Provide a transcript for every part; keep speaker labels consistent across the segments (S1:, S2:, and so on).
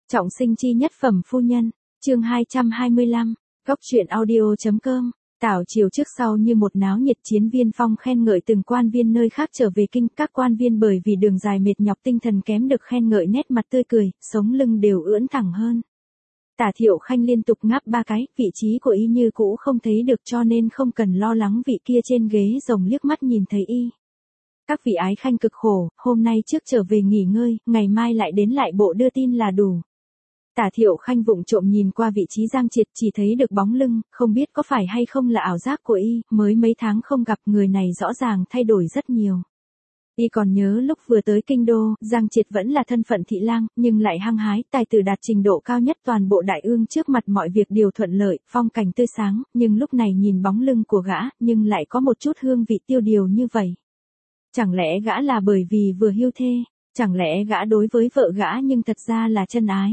S1: Trọng sinh chi nhất phẩm phu nhân, chương 225, Góc truyện audio.com. Tảo chiều trước sau như một náo nhiệt, Chiến Viên Phong khen ngợi từng quan viên nơi khác trở về kinh, các quan viên bởi vì đường dài mệt nhọc tinh thần kém được khen ngợi nét mặt tươi cười, sống lưng đều ưỡn thẳng hơn. Tả Thiệu Khanh liên tục ngáp 3 cái, vị trí của y như cũ không thấy được cho nên không cần lo lắng vị kia trên ghế rồng liếc mắt nhìn thấy y. Các vị ái khanh cực khổ, hôm nay trước trở về nghỉ ngơi, ngày mai lại đến lại bộ đưa tin là đủ. Tả Thiệu Khanh vụng trộm nhìn qua vị trí Giang Triệt, chỉ thấy được bóng lưng, không biết có phải hay không là ảo giác của y, mới mấy tháng không gặp người này rõ ràng thay đổi rất nhiều. Y còn nhớ lúc vừa tới kinh đô, Giang Triệt vẫn là thân phận thị lang, nhưng lại hăng hái, tài tử đạt trình độ cao nhất toàn bộ đại ương, trước mặt mọi việc đều thuận lợi, phong cảnh tươi sáng, nhưng lúc này nhìn bóng lưng của gã, nhưng lại có một chút hương vị tiêu điều như vậy. Chẳng lẽ gã là bởi vì vừa hưu thê, chẳng lẽ gã đối với vợ gã nhưng thật ra là chân ái.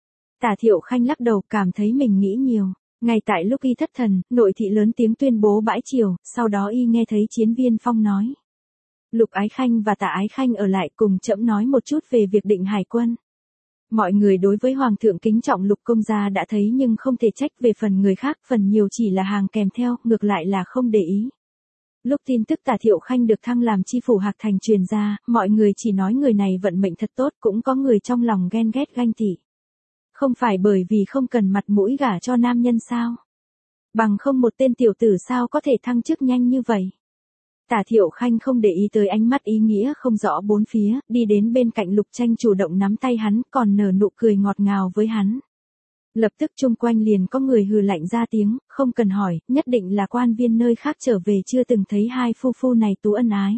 S1: Tả Thiệu Khanh lắc đầu, cảm thấy mình nghĩ nhiều. Ngay tại lúc y thất thần, nội thị lớn tiếng tuyên bố bãi triều, sau đó y nghe thấy Chiến Viên Phong nói. Lục Ái Khanh và Tạ Ái Khanh ở lại cùng trẫm nói một chút về việc định hải quân. Mọi người đối với Hoàng thượng kính trọng Lục công gia đã thấy nhưng không thể trách, về phần người khác, phần nhiều chỉ là hàng kèm theo, ngược lại là không để ý. Lúc tin tức Tả Thiệu Khanh được thăng làm chi phủ Hạc Thành truyền ra, mọi người chỉ nói người này vận mệnh thật tốt, cũng có người trong lòng ghen ghét ganh tị. Không phải bởi vì không cần mặt mũi gả cho nam nhân sao? Bằng không một tên tiểu tử sao có thể thăng chức nhanh như vậy? Tả Thiệu Khanh không để ý tới ánh mắt ý nghĩa không rõ bốn phía, đi đến bên cạnh Lục Tranh chủ động nắm tay hắn, còn nở nụ cười ngọt ngào với hắn. Lập tức chung quanh liền có người hừ lạnh ra tiếng, không cần hỏi, nhất định là quan viên nơi khác trở về chưa từng thấy hai phu phu này tú ân ái.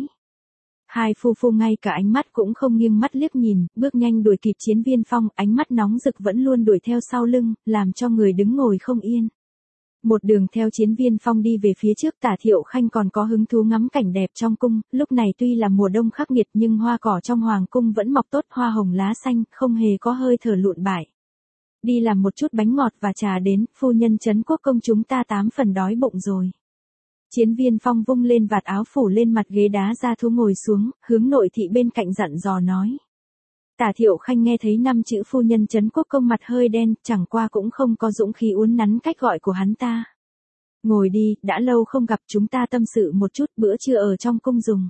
S1: Hai phu phu ngay cả ánh mắt cũng không nghiêng mắt liếc nhìn, bước nhanh đuổi kịp Chiến Viên Phong, ánh mắt nóng rực vẫn luôn đuổi theo sau lưng, làm cho người đứng ngồi không yên. Một đường theo Chiến Viên Phong đi về phía trước, Tả Thiệu Khanh còn có hứng thú ngắm cảnh đẹp trong cung, lúc này tuy là mùa đông khắc nghiệt nhưng hoa cỏ trong hoàng cung vẫn mọc tốt, hoa hồng lá xanh, không hề có hơi thở lụn bại. Đi làm một chút bánh ngọt và trà đến, phu nhân Trấn Quốc công chúng ta 8 phần đói bụng rồi. Chiến Viên Phong vung lên vạt áo phủ lên mặt ghế đá ra thú ngồi xuống, hướng nội thị bên cạnh dặn dò nói. Tả Thiệu Khanh nghe thấy 5 chữ phu nhân Trấn Quốc công mặt hơi đen, chẳng qua cũng không có dũng khí uốn nắn cách gọi của hắn ta. Ngồi đi, đã lâu không gặp, chúng ta tâm sự một chút, bữa trưa ở trong cung dùng.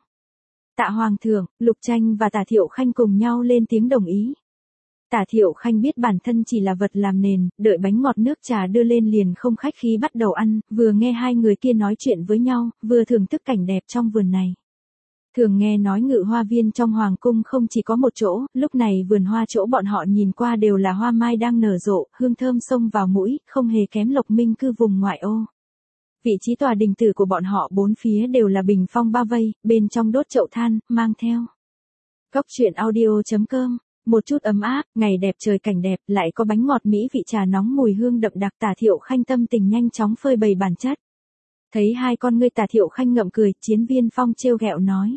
S1: Tạ Hoàng thượng, Lục Tranh và Tả Thiệu Khanh cùng nhau lên tiếng đồng ý. Tả Thiệu Khanh biết bản thân chỉ là vật làm nền, đợi bánh ngọt nước trà đưa lên liền không khách khí bắt đầu ăn, vừa nghe hai người kia nói chuyện với nhau, vừa thưởng thức cảnh đẹp trong vườn này. Thường nghe nói ngự hoa viên trong hoàng cung không chỉ có một chỗ, lúc này vườn hoa chỗ bọn họ nhìn qua đều là hoa mai đang nở rộ, hương thơm xông vào mũi, không hề kém Lộc Minh cư vùng ngoại ô. Vị trí tòa đình tử của bọn họ bốn phía đều là bình phong bao vây, bên trong đốt chậu than, mang theo. Góc truyện audio.com. Một chút ấm áp, ngày đẹp trời cảnh đẹp, lại có bánh ngọt mỹ vị trà nóng mùi hương đậm đặc. Tả Thiệu Khanh tâm tình nhanh chóng phơi bày bản chất. Thấy hai con ngươi Tả Thiệu Khanh ngậm cười, Chiến Viên Phong trêu ghẹo nói.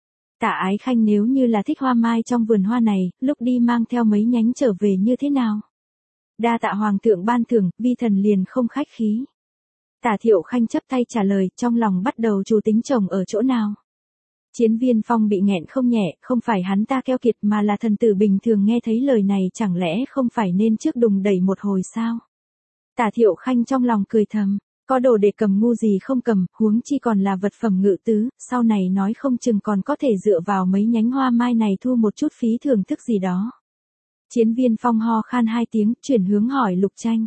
S1: Tả Ái Khanh nếu như là thích hoa mai trong vườn hoa này, lúc đi mang theo mấy nhánh trở về như thế nào? Đa tạ Hoàng thượng ban thưởng, vi thần liền không khách khí. Tả Thiệu Khanh chấp tay trả lời, trong lòng bắt đầu chủ tính chồng ở chỗ nào? Chiến Viên Phong bị nghẹn không nhẹ, không phải hắn ta keo kiệt mà là thần tử bình thường nghe thấy lời này chẳng lẽ không phải nên trước đùng đẩy một hồi sao? Tả Thiệu Khanh trong lòng cười thầm, có đồ để cầm ngu gì không cầm, huống chi còn là vật phẩm ngự tứ, sau này nói không chừng còn có thể dựa vào mấy nhánh hoa mai này thu một chút phí thưởng thức gì đó. Chiến Viên Phong ho khan 2 tiếng, chuyển hướng hỏi Lục Tranh.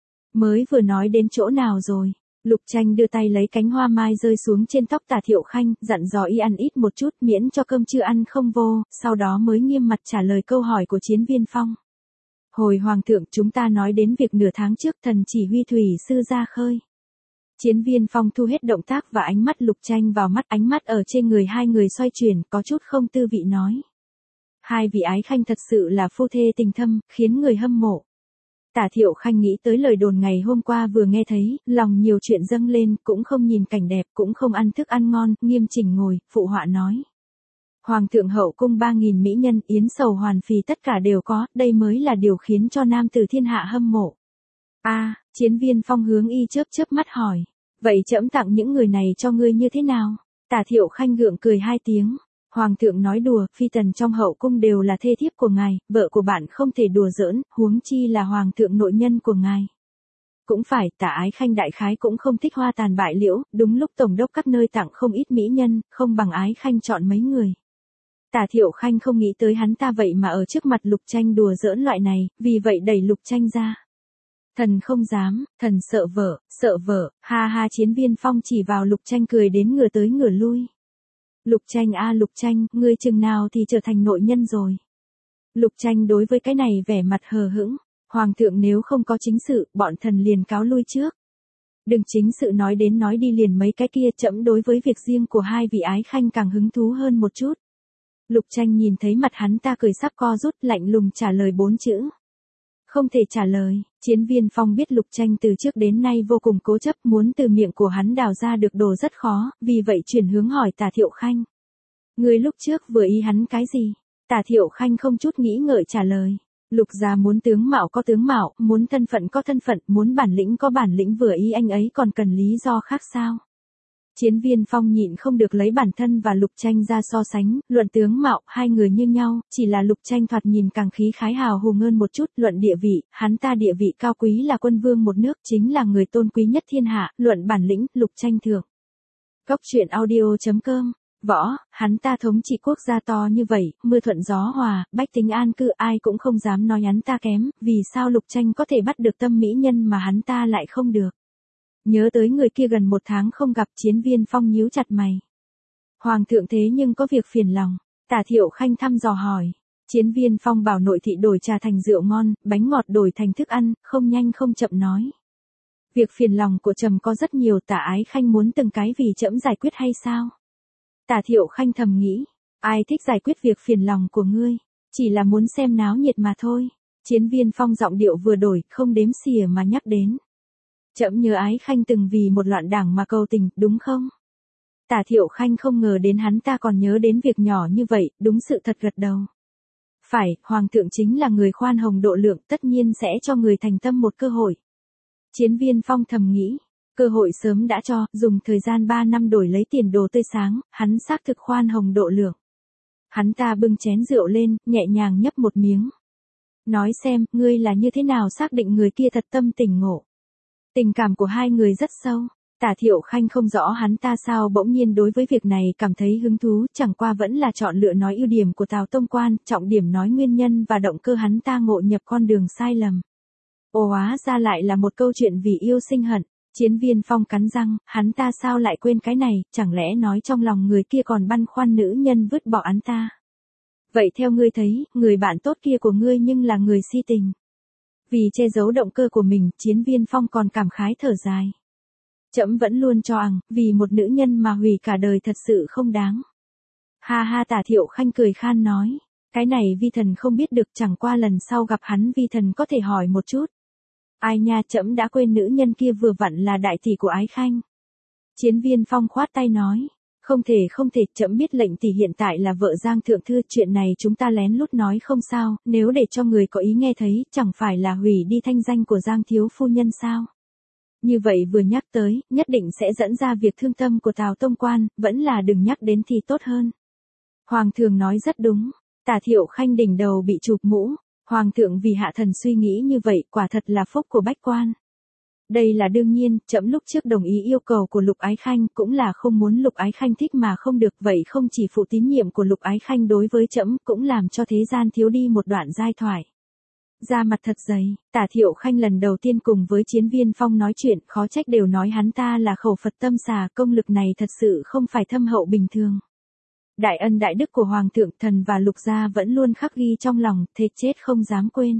S1: Mới vừa nói đến chỗ nào rồi? Lục Tranh đưa tay lấy cánh hoa mai rơi xuống trên tóc Tả Thiệu Khanh, dặn dò y ăn ít một chút miễn cho cơm chưa ăn không vô, sau đó mới nghiêm mặt trả lời câu hỏi của Chiến Viên Phong. Hồi Hoàng thượng, chúng ta nói đến việc nửa tháng trước thần chỉ huy thủy sư ra khơi. Chiến Viên Phong thu hết động tác và ánh mắt Lục Tranh vào mắt, ánh mắt ở trên người hai người xoay chuyển, có chút không tư vị nói. Hai vị ái khanh thật sự là phu thê tình thâm, khiến người hâm mộ. Tả Thiệu Khanh nghĩ tới lời đồn ngày hôm qua vừa nghe thấy, lòng nhiều chuyện dâng lên, cũng không nhìn cảnh đẹp, cũng không ăn thức ăn ngon, nghiêm chỉnh ngồi, phụ họa nói. Hoàng thượng hậu cung 3.000 mỹ nhân, yến sầu hoàn phì tất cả đều có, đây mới là điều khiến cho nam tử thiên hạ hâm mộ. Chiến Viên Phong hướng y chớp mắt hỏi, vậy trẫm tặng những người này cho ngươi như thế nào? Tả Thiệu Khanh gượng cười 2 tiếng. Hoàng thượng nói đùa, phi tần trong hậu cung đều là thê thiếp của ngài, vợ của bạn không thể đùa giỡn, huống chi là hoàng thượng nội nhân của ngài. Cũng phải, Tả Ái Khanh đại khái cũng không thích hoa tàn bại liễu, đúng lúc tổng đốc các nơi tặng không ít mỹ nhân, không bằng Ái Khanh chọn mấy người. Tả Thiệu Khanh không nghĩ tới hắn ta vậy mà ở trước mặt Lục Tranh đùa giỡn loại này, vì vậy đẩy Lục Tranh ra. Thần không dám, thần sợ vợ, ha ha. Chiến Viên Phong chỉ vào Lục Tranh cười đến ngửa tới ngửa lui. Lục Tranh a Lục Tranh, ngươi chừng nào thì trở thành nội nhân rồi. Lục Tranh đối với cái này vẻ mặt hờ hững. Hoàng thượng nếu không có chính sự, bọn thần liền cáo lui trước. Đừng chính sự nói đến nói đi liền mấy cái kia, trẫm đối với việc riêng của hai vị Ái Khanh càng hứng thú hơn một chút. Lục Tranh nhìn thấy mặt hắn ta cười sắp co rút, lạnh lùng trả lời 4 chữ. Không thể trả lời. Chiến Viên Phong biết Lục Tranh từ trước đến nay vô cùng cố chấp, muốn từ miệng của hắn đào ra được đồ rất khó, vì vậy chuyển hướng hỏi Tả Thiệu Khanh. Người lúc trước vừa ý hắn cái gì? Tả Thiệu Khanh không chút nghĩ ngợi trả lời. Lục gia muốn tướng mạo có tướng mạo, muốn thân phận có thân phận, muốn bản lĩnh có bản lĩnh, vừa ý anh ấy còn cần lý do khác sao? Chiến Viên Phong nhịn không được lấy bản thân và Lục Tranh ra so sánh, luận tướng mạo, hai người như nhau, chỉ là Lục Tranh thoạt nhìn càng khí khái hào hùng hơn một chút, luận địa vị, hắn ta địa vị cao quý là quân vương một nước, chính là người tôn quý nhất thiên hạ, luận bản lĩnh, Lục Tranh thượng. Cốc truyện audio.com Võ, hắn ta thống trị quốc gia to như vậy, mưa thuận gió hòa, bách tính an cư, ai cũng không dám nói hắn ta kém, vì sao Lục Tranh có thể bắt được tâm mỹ nhân mà hắn ta lại không được. Nhớ tới người kia gần 1 tháng không gặp, Chiến Viên Phong nhíu chặt mày. Hoàng thượng thế nhưng có việc phiền lòng, Tả Thiệu Khanh thăm dò hỏi. Chiến Viên Phong bảo nội thị đổi trà thành rượu ngon, bánh ngọt đổi thành thức ăn, không nhanh không chậm nói. Việc phiền lòng của trẫm có rất nhiều, Tả Ái Khanh muốn từng cái vì trẫm giải quyết hay sao? Tả Thiệu Khanh thầm nghĩ, ai thích giải quyết việc phiền lòng của ngươi, chỉ là muốn xem náo nhiệt mà thôi. Chiến Viên Phong giọng điệu vừa đổi, không đếm xỉa mà nhắc đến. Trẫm nhớ Ái Khanh từng vì một loạn đảng mà cầu tình, đúng không? Tả Thiệu Khanh không ngờ đến hắn ta còn nhớ đến việc nhỏ như vậy, đúng sự thật gật đầu. Phải, Hoàng thượng chính là người khoan hồng độ lượng, tất nhiên sẽ cho người thành tâm một cơ hội. Chiến Viên Phong thầm nghĩ, cơ hội sớm đã cho, dùng thời gian 3 năm đổi lấy tiền đồ tươi sáng, hắn xác thực khoan hồng độ lượng. Hắn ta bưng chén rượu lên, nhẹ nhàng nhấp một miếng. Nói xem, ngươi là như thế nào xác định người kia thật tâm tỉnh ngộ. Tình cảm của hai người rất sâu. Tả Thiệu Khanh không rõ hắn ta sao bỗng nhiên đối với việc này cảm thấy hứng thú, chẳng qua vẫn là chọn lựa nói ưu điểm của Tào Tông Quan, trọng điểm nói nguyên nhân và động cơ hắn ta ngộ nhập con đường sai lầm. Ồ, hóa ra lại là một câu chuyện vì yêu sinh hận. Chiến Viên Phong cắn răng, hắn ta sao lại quên cái này, chẳng lẽ nói trong lòng người kia còn băn khoăn nữ nhân vứt bỏ hắn ta. Vậy theo ngươi thấy, người bạn tốt kia của ngươi nhưng là người si tình. Vì che giấu động cơ của mình, Chiến Viên Phong còn cảm khái thở dài. Trẫm vẫn luôn cho rằng, vì một nữ nhân mà hủy cả đời thật sự không đáng. Ha ha. Tả Thiệu Khanh cười khan nói, cái này vi thần không biết được, chẳng qua lần sau gặp hắn vi thần có thể hỏi một chút. Ai nha, trẫm đã quên nữ nhân kia vừa vặn là đại tỷ của Ái Khanh. Chiến Viên Phong khoát tay nói, không thể, trẫm biết lệnh tỷ hiện tại là vợ Giang thượng thư, chuyện này chúng ta lén lút nói không sao, nếu để cho người có ý nghe thấy, chẳng phải là hủy đi thanh danh của Giang thiếu phu nhân sao? Như vậy vừa nhắc tới, nhất định sẽ dẫn ra việc thương tâm của Tào Tông Quan, vẫn là đừng nhắc đến thì tốt hơn. Hoàng thượng nói rất đúng. Tả Thiệu Khanh đỉnh đầu bị chụp mũ. Hoàng thượng vì hạ thần suy nghĩ như vậy, quả thật là phúc của bách quan. Đây là đương nhiên, trẫm lúc trước đồng ý yêu cầu của Lục Ái Khanh, cũng là không muốn Lục Ái Khanh thích mà không được, vậy không chỉ phụ tín nhiệm của Lục Ái Khanh đối với trẫm, cũng làm cho thế gian thiếu đi một đoạn giai thoại. Da mặt thật dày, Tả Thiệu Khanh lần đầu tiên cùng với Chiến Viên Phong nói chuyện, khó trách đều nói hắn ta là khẩu Phật tâm xà, công lực này thật sự không phải thâm hậu bình thường. Đại ân đại đức của Hoàng thượng, thần và Lục gia vẫn luôn khắc ghi trong lòng, thề chết không dám quên.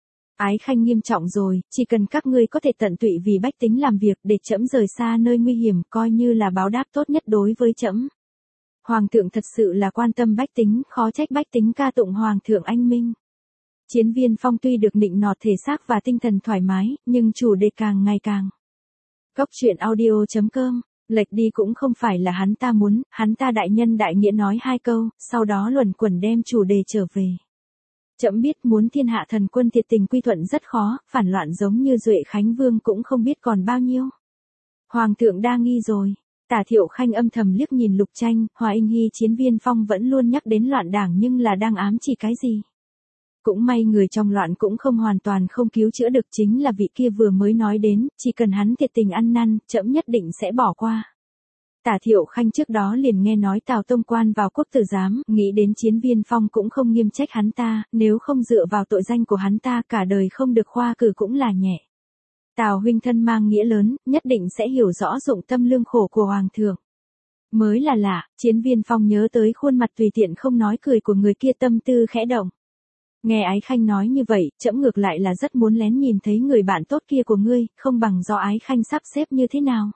S1: Ái Khanh nghiêm trọng rồi, chỉ cần các ngươi có thể tận tụy vì bách tính làm việc để trẫm rời xa nơi nguy hiểm, coi như là báo đáp tốt nhất đối với trẫm. Hoàng thượng thật sự là quan tâm bách tính, khó trách bách tính ca tụng Hoàng thượng anh minh. Chiến Viên Phong tuy được nịnh nọt thể xác và tinh thần thoải mái, nhưng chủ đề càng ngày càng. Cốc truyện audio.com Lệch đi cũng không phải là hắn ta muốn, hắn ta đại nhân đại nghĩa nói 2 câu, sau đó luẩn quẩn đem chủ đề trở về. Trẫm biết muốn thiên hạ thần quân thiệt tình quy thuận rất khó, phản loạn giống như Duệ Khánh Vương cũng không biết còn bao nhiêu. Hoàng thượng đa nghi rồi. Tả Thiệu Khanh âm thầm liếc nhìn Lục Tranh, Hòa Inh Hy Chiến Viên Phong vẫn luôn nhắc đến loạn đảng nhưng là đang ám chỉ cái gì. Cũng may người trong loạn cũng không hoàn toàn không cứu chữa được, chính là vị kia vừa mới nói đến, chỉ cần hắn thiệt tình ăn năn, trẫm nhất định sẽ bỏ qua. Tả Thiệu Khanh trước đó liền nghe nói Tào Tông Quan vào quốc tử giám, nghĩ đến Chiến Viên Phong cũng không nghiêm trách hắn ta, nếu không dựa vào tội danh của hắn ta cả đời không được khoa cử cũng là nhẹ. Tào huynh thân mang nghĩa lớn, nhất định sẽ hiểu rõ dụng tâm lương khổ của Hoàng thượng. Mới là lạ, Chiến Viên Phong nhớ tới khuôn mặt tùy tiện không nói cười của người kia, tâm tư khẽ động. Nghe Ái Khanh nói như vậy, trẫm ngược lại là rất muốn lén nhìn thấy người bạn tốt kia của ngươi, không bằng do Ái Khanh sắp xếp như thế nào.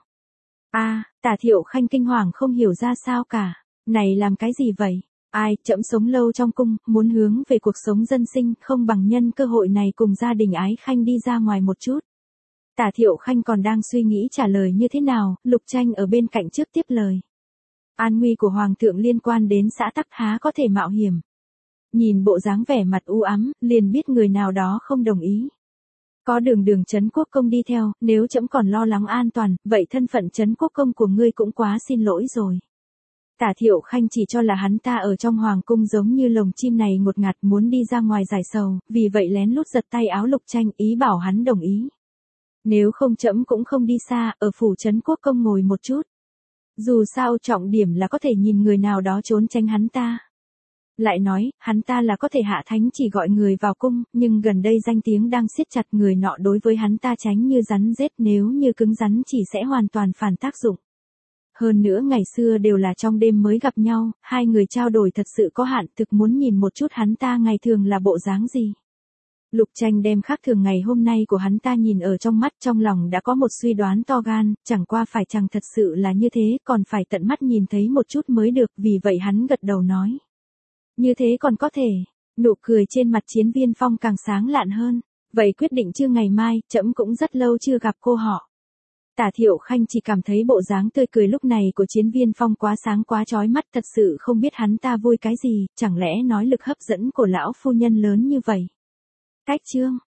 S1: Tả Thiệu Khanh kinh hoàng không hiểu ra sao cả. Này làm cái gì vậy? Trẫm sống lâu trong cung, muốn hướng về cuộc sống dân sinh, không bằng nhân cơ hội này cùng gia đình Ái Khanh đi ra ngoài một chút. Tả Thiệu Khanh còn đang suy nghĩ trả lời như thế nào, Lục Tranh ở bên cạnh trước tiếp lời. An nguy của Hoàng thượng liên quan đến xã tắc, há có thể mạo hiểm. Nhìn bộ dáng vẻ mặt u ám, liền biết người nào đó không đồng ý. Có Đường Trấn Quốc Công đi theo, nếu trẫm còn lo lắng an toàn, vậy thân phận Trấn Quốc Công của ngươi cũng quá xin lỗi rồi. Tả Thiệu Khanh chỉ cho là hắn ta ở trong hoàng cung giống như lồng chim này ngột ngạt muốn đi ra ngoài giải sầu, vì vậy lén lút giật tay áo Lục Tranh, ý bảo hắn đồng ý. Nếu không trẫm cũng không đi xa, ở phủ Trấn Quốc Công ngồi một chút. Dù sao trọng điểm là có thể nhìn người nào đó trốn tránh hắn ta. Lại nói, hắn ta là có thể hạ thánh chỉ gọi người vào cung, nhưng gần đây danh tiếng đang siết chặt, người nọ đối với hắn ta tránh như rắn rết, nếu như cứng rắn chỉ sẽ hoàn toàn phản tác dụng. Hơn nữa ngày xưa đều là trong đêm mới gặp nhau, hai người trao đổi thật sự có hạn, thực muốn nhìn một chút hắn ta ngày thường là bộ dáng gì. Lục Tranh đem khác thường ngày hôm nay của hắn ta nhìn ở trong mắt, trong lòng đã có một suy đoán to gan, chẳng qua phải chăng thật sự là như thế, còn phải tận mắt nhìn thấy một chút mới được, vì vậy hắn gật đầu nói. Như thế còn có thể, nụ cười trên mặt Chiến Viên Phong càng sáng lạn hơn. Vậy quyết định chưa, ngày mai, trẫm cũng rất lâu chưa gặp cô họ. Tả Thiệu Khanh chỉ cảm thấy bộ dáng tươi cười lúc này của Chiến Viên Phong quá sáng quá chói mắt, thật sự không biết hắn ta vui cái gì, chẳng lẽ nói lực hấp dẫn của lão phu nhân lớn như vậy. Cách chương